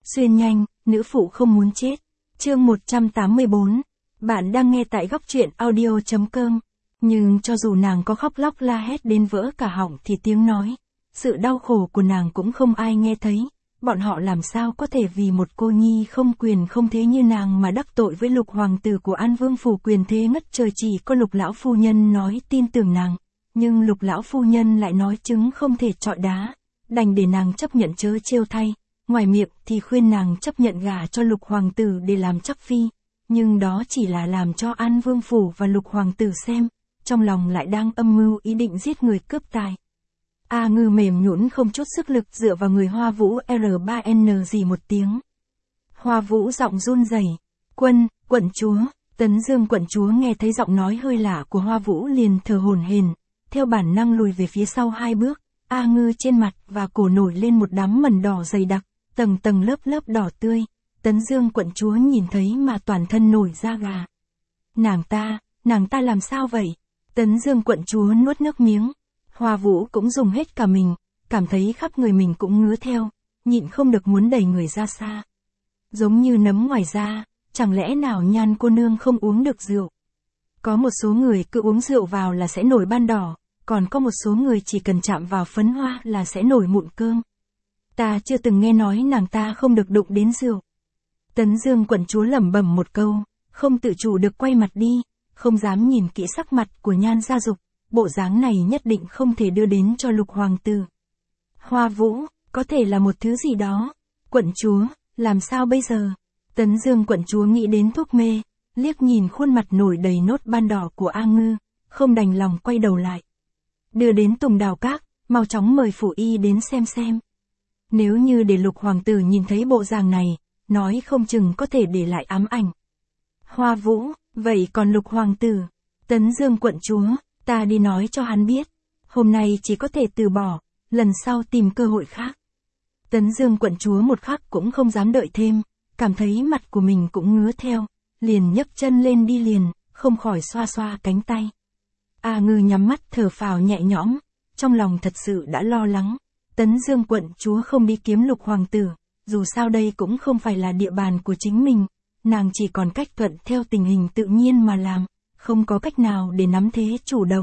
Xuyên nhanh, nữ phụ không muốn chết. Chương 184. Bạn đang nghe tại góc truyện audio.com. Nhưng cho dù nàng có khóc lóc la hét đến vỡ cả họng thì tiếng nói, sự đau khổ của nàng cũng không ai nghe thấy. Bọn họ làm sao có thể vì một cô nhi không quyền không thế như nàng mà đắc tội với Lục hoàng tử của An Vương phủ quyền thế ngất trời. Chỉ có Lục lão phu nhân nói tin tưởng nàng, nhưng Lục lão phu nhân lại nói trứng không thể trọi đá, đành để nàng chấp nhận chớ trêu thay. Ngoài miệng thì khuyên nàng chấp nhận gả cho Lục hoàng tử để làm chắc phi, nhưng đó chỉ là làm cho An Vương phủ và Lục hoàng tử xem, trong lòng lại đang âm mưu ý định giết người cướp tài. A Ngư mềm nhũn không chút sức lực dựa vào người Hoa Vũ R3N gì một tiếng. Hoa Vũ giọng run rẩy, quận chúa. Tấn Dương quận chúa nghe thấy giọng nói hơi lạ của Hoa Vũ liền thở hổn hển, theo bản năng lùi về phía sau 2 bước. A Ngư trên mặt và cổ nổi lên một đám mẩn đỏ dày đặc, tầng tầng lớp lớp đỏ tươi. Tấn Dương quận chúa nhìn thấy mà toàn thân nổi da gà. Nàng ta làm sao vậy? Tấn Dương quận chúa nuốt nước miếng. Hoa Vũ cũng dùng hết cả mình, cảm thấy khắp người mình cũng ngứa theo, nhịn không được muốn đẩy người ra xa. Giống như nấm ngoài da, chẳng lẽ nào Nhan cô nương không uống được rượu? Có một số người cứ uống rượu vào là sẽ nổi ban đỏ, còn có một số người chỉ cần chạm vào phấn hoa là sẽ nổi mụn cơm. Ta chưa từng nghe nói nàng ta không được đụng đến rượu. Tấn Dương quận chúa lẩm bẩm một câu, không tự chủ được quay mặt đi, không dám nhìn kỹ sắc mặt của Nhan Gia Dục. Bộ dáng này nhất định không thể đưa đến cho Lục hoàng tử. Hoa Vũ, có thể là một thứ gì đó. Quận chúa, làm sao bây giờ? Tấn Dương quận chúa nghĩ đến thuốc mê, liếc nhìn khuôn mặt nổi đầy nốt ban đỏ của A Ngư, không đành lòng quay đầu lại. Đưa đến Tùng Đào Các, mau chóng mời phủ y đến xem. Nếu như để Lục hoàng tử nhìn thấy bộ dạng này, nói không chừng có thể để lại ám ảnh. Hoa Vũ, vậy còn Lục hoàng tử? Tấn Dương quận chúa, ta đi nói cho hắn biết, hôm nay chỉ có thể từ bỏ, lần sau tìm cơ hội khác. Tấn Dương quận chúa một khắc cũng không dám đợi thêm, cảm thấy mặt của mình cũng ngứa theo, liền nhấc chân lên đi liền, không khỏi xoa xoa cánh tay. A Ngư nhắm mắt thở phào nhẹ nhõm, trong lòng thật sự đã lo lắng. Tấn Dương quận chúa không đi kiếm Lục hoàng tử, dù sao đây cũng không phải là địa bàn của chính mình, nàng chỉ còn cách thuận theo tình hình tự nhiên mà làm. Không có cách nào để nắm thế chủ động.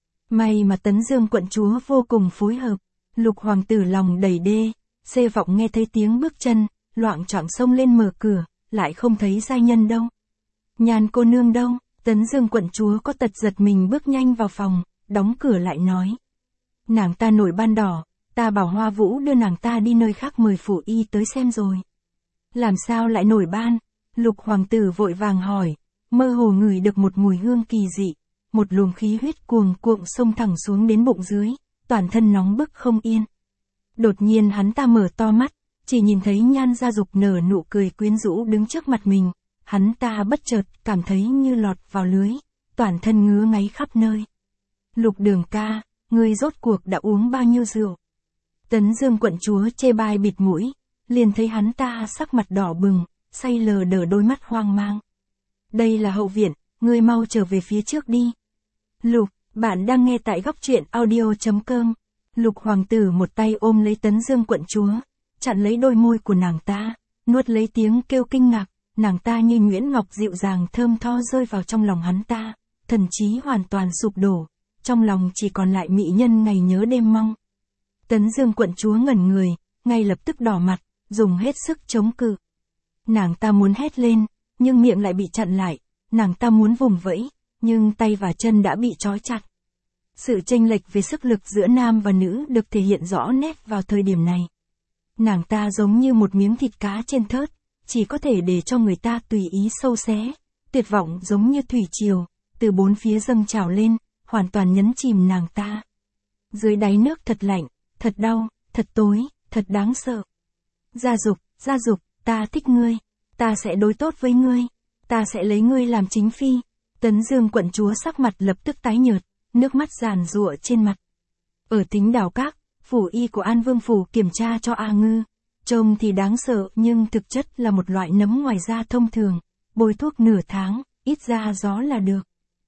May mà Tấn Dương quận chúa vô cùng phối hợp. Lục hoàng tử lòng đầy đê, xê vọng nghe thấy tiếng bước chân, loạng choạng xông lên mở cửa, lại không thấy giai nhân đâu. Nhan cô nương đâu? Tấn Dương quận chúa có tật giật mình bước nhanh vào phòng, đóng cửa lại nói. Nàng ta nổi ban đỏ, ta bảo Hoa Vũ đưa nàng ta đi nơi khác mời phủ y tới xem rồi. Làm sao lại nổi ban? Lục hoàng tử vội vàng hỏi. Mơ hồ ngửi được một mùi hương kỳ dị, một luồng khí huyết cuồng cuộn xông thẳng xuống đến bụng dưới, toàn thân nóng bức không yên. Đột nhiên hắn ta mở to mắt, chỉ nhìn thấy Nhan Gia Dục nở nụ cười quyến rũ đứng trước mặt mình, hắn ta bất chợt cảm thấy như lọt vào lưới, toàn thân ngứa ngáy khắp nơi. Lục Đường ca, ngươi rốt cuộc đã uống bao nhiêu rượu? Tấn Dương quận chúa chê bai bịt mũi, liền thấy hắn ta sắc mặt đỏ bừng, say lờ đờ đôi mắt hoang mang. Đây là hậu viện, ngươi mau trở về phía trước đi. Lục, bạn đang nghe tại góc truyện audio.com. Lục hoàng tử một tay ôm lấy Tấn Dương quận chúa, chặn lấy đôi môi của nàng ta, nuốt lấy tiếng kêu kinh ngạc, nàng ta như nhuyễn ngọc dịu dàng thơm tho rơi vào trong lòng hắn ta, thần trí hoàn toàn sụp đổ, trong lòng chỉ còn lại mỹ nhân ngày nhớ đêm mong. Tấn Dương quận chúa ngẩn người, ngay lập tức đỏ mặt, dùng hết sức chống cự. Nàng ta muốn hét lên, nhưng miệng lại bị chặn lại, nàng ta muốn vùng vẫy, nhưng tay và chân đã bị trói chặt. Sự chênh lệch về sức lực giữa nam và nữ được thể hiện rõ nét vào thời điểm này. Nàng ta giống như một miếng thịt cá trên thớt, chỉ có thể để cho người ta tùy ý sâu xé, tuyệt vọng giống như thủy triều, từ bốn phía dâng trào lên, hoàn toàn nhấn chìm nàng ta. Dưới đáy nước thật lạnh, thật đau, thật tối, thật đáng sợ. Gia Dục, ta thích ngươi. Ta sẽ đối tốt với ngươi, ta sẽ lấy ngươi làm chính phi. Tấn Dương quận chúa sắc mặt lập tức tái nhợt, nước mắt giàn giụa trên mặt. Ở Tính Đào Các, phủ y của An Vương phủ kiểm tra cho A Ngư, trông thì đáng sợ nhưng thực chất là một loại nấm ngoài da thông thường, bôi thuốc nửa tháng, ít ra gió là được.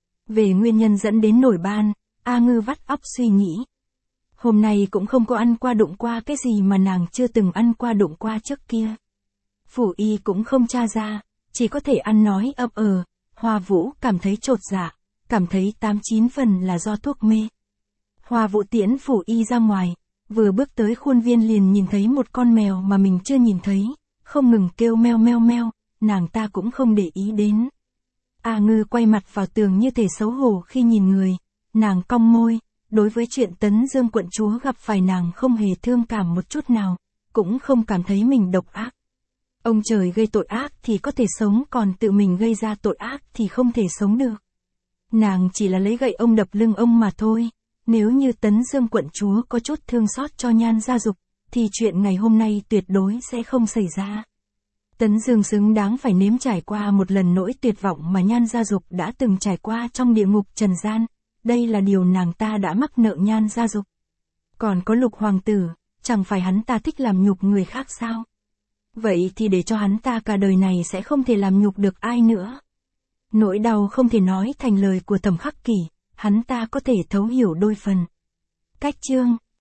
Về nguyên nhân dẫn đến nổi ban, A Ngư vắt óc suy nghĩ. Hôm nay cũng không có ăn qua đụng qua cái gì mà nàng chưa từng ăn qua đụng qua trước kia. Phủ Y cũng không tra ra, chỉ có thể ăn nói ậm Hoa Vũ cảm thấy chột dạ, cảm thấy 8-9 phần là do thuốc mê. Hoa Vũ tiễn Phủ Y ra ngoài, vừa bước tới khuôn viên liền nhìn thấy một con mèo mà mình chưa nhìn thấy, không ngừng kêu meo meo meo, nàng ta cũng không để ý đến. A Ngư quay mặt vào tường như thể xấu hổ khi nhìn người, nàng cong môi, đối với chuyện Tấn Dương quận chúa gặp phải nàng không hề thương cảm một chút nào, cũng không cảm thấy mình độc ác. Ông trời gây tội ác thì có thể sống, còn tự mình gây ra tội ác thì không thể sống được. Nàng chỉ là lấy gậy ông đập lưng ông mà thôi. Nếu như Tấn Dương quận chúa có chút thương xót cho Nhan Gia Dục, thì chuyện ngày hôm nay tuyệt đối sẽ không xảy ra. Tấn Dương xứng đáng phải nếm trải qua một lần nỗi tuyệt vọng mà Nhan Gia Dục đã từng trải qua trong địa ngục trần gian. Đây là điều nàng ta đã mắc nợ Nhan Gia Dục. Còn có Lục hoàng tử, chẳng phải hắn ta thích làm nhục người khác sao? Vậy thì để cho hắn ta cả đời này sẽ không thể làm nhục được ai nữa. Nỗi đau không thể nói thành lời của Thẩm Khắc Kỷ, hắn ta có thể thấu hiểu đôi phần. Cách chương